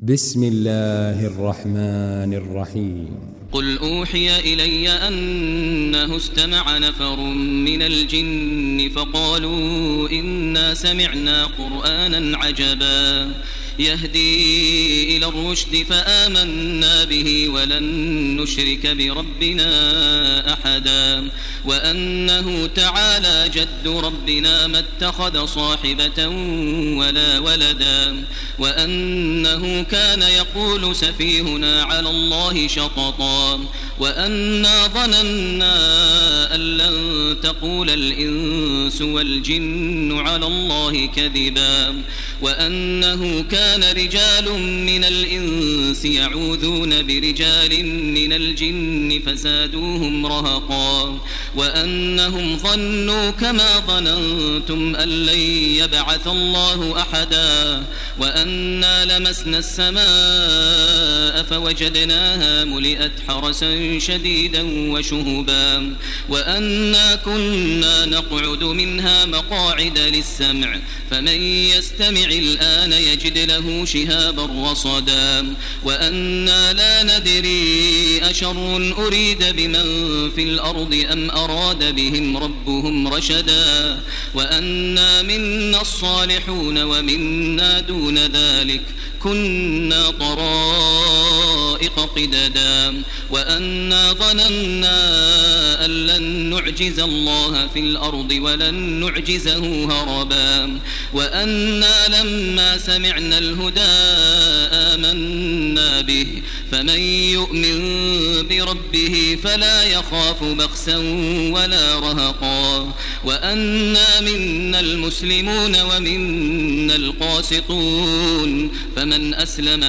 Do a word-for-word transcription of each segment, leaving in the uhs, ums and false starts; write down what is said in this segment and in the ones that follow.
بسم الله الرحمن الرحيم. قل أوحي إلي أنه استمع نفر من الجن فقالوا إنا سمعنا قرآنا عجبا يهدي إلى الرشد فآمنا به ولن نشرك بربنا أحدا وأنه تعالى جد ربنا ما اتخذ صاحبة ولا ولدا وأنه كان يقول سفيهنا على الله شططا وأنا ظننا أن لن تقول الإنس والجن على الله كذبا وأنه كان رجال من الإنس يعوذون برجال من الجن فزادوهم رهقا وأنهم ظنوا كما ظننتم أن لن يبعث الله أحدا وأنا لمسنا السماء فوجدناها ملئت حرسا شديدا وشهبا وأنا كنا نقعد منها مقاعد للسمع فمن يستمع الآن يجد له شهابا رصدا وأنا لا ندري أشر أريد بمن في الأرض أم أراد بهم ربهم رشدا وأنا منا الصالحون ومنا دون ذلك كنا طرائق قددا وأنا ظننا أن لن نعجز الله في الأرض ولن نعجزه هربا وأنا لما سمعنا الهدى آمنا به فمن يؤمن بربه فلا يخاف بخسا ولا رهقا وأنا منا المسلمون ومنا القاسطون فمن أسلم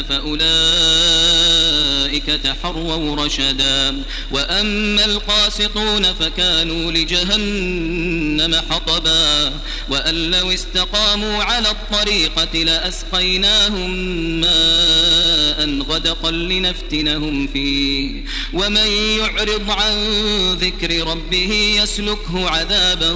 فأولئك تحروا رشدا وأما القاسطون فكانوا لجهنم حطبا وأن لو استقاموا على الطريقة لأسقيناهم ماء غدقا لنفتنهم فيه ومن يعرض عن ذكر ربه يسلكه عذابا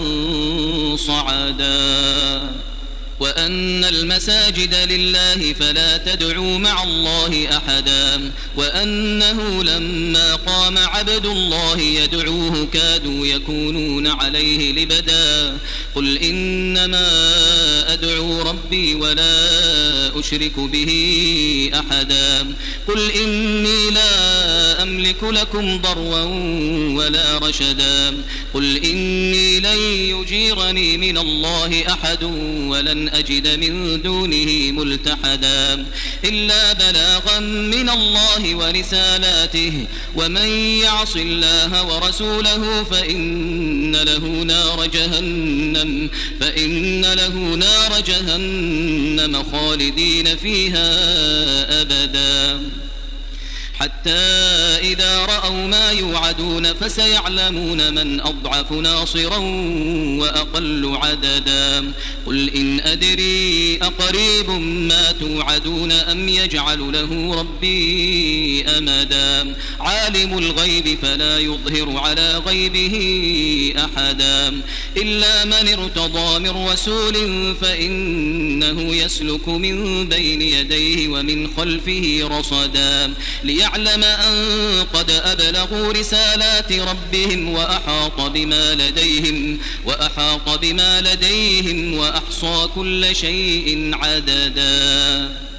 صعدا وأن المساجد لله فلا تدعوا مع الله أحدا وأنه لما قام عبد الله يدعوه كادوا يكونون عليه لبدا قل إنما أدعو ربي ولا أشرك به أحدا قل إني لا أملك لكم ضرا ولا رشدا قل إني لن يجيرني من الله أحد ولن أجد من دونه ملتحدا إلا بلاغا من الله ورسالاته ومن يعص الله ورسوله فإن له نار جهنم فإن له نار جهنم خالدين فيها أبدا حتى إذا رأوا ما يوعدون فسيعلمون من أضعف ناصرا وأقل عددا قل إن أدري أقريب ما توعدون أم يجعل له ربي أمدا عالم الغيب فلا يظهر على غيبه أحدا إلا من ارتضى من رسول فإنه يسلك من بين يديه ومن خلفه رصدا ليعلم أن قد أبلغوا رسالات ربهم وأحاط بما لديهم وأحاط بما لديهم وأحصى كل شيء عددا.